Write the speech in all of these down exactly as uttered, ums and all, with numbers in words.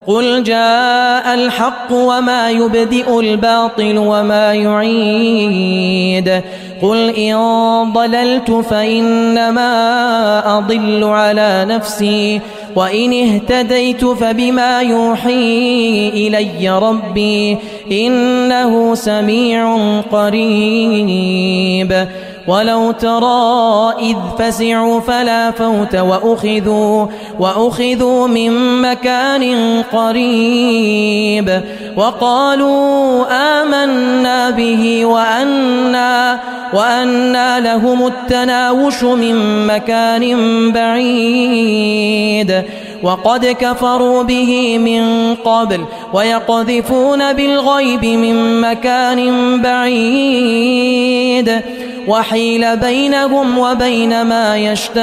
قل جاء الحق وما يبدئ الباطل وما يعيد قل إن ضللت فإنما أضل على نفسي وإن اهتديت فبما يوحي إلي ربي إنه سميع قريب ولو ترى إذ فزعوا فلا فوت وأخذوا, وأخذوا من مكان قريب وقالوا آمنا به وأنا, وأنا لهم التناوش من مكان بعيد وقد كفروا به من قبل ويقذفون بالغيب من مكان بعيد وحيل بينهم وبين ما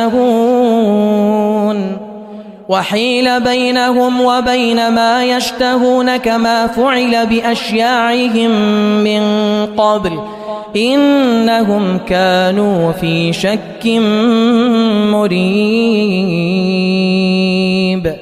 يشتهون وحيل بينهم وبين ما يشتهون كما فعل بأشياعهم من قبل إنهم كانوا في شك مريب.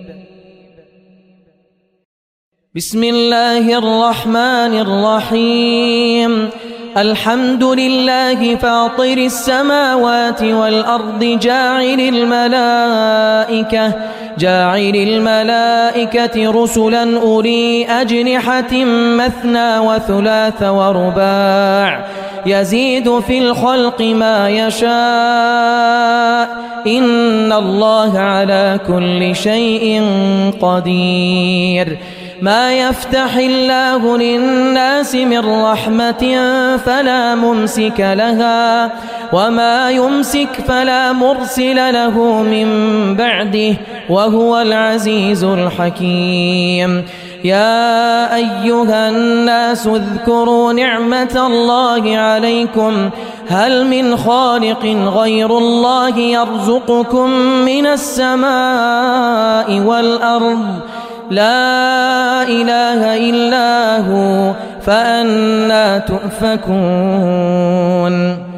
بسم الله الرحمن الرحيم. الحمد لله فاطر السماوات والأرض جاعل الملائكة جاعل الملائكة رسلا أولي أجنحة مثنى وثلاث ورباع يزيد في الخلق ما يشاء إن الله على كل شيء قدير. ما يفتح الله للناس من رحمة فلا ممسك لها وما يمسك فلا مرسل له من بعده وهو العزيز الحكيم. يا أيها الناس اذكروا نعمة الله عليكم هل من خالق غير الله يرزقكم من السماء والأرض لا إله إلا هو فأنى تؤفكون.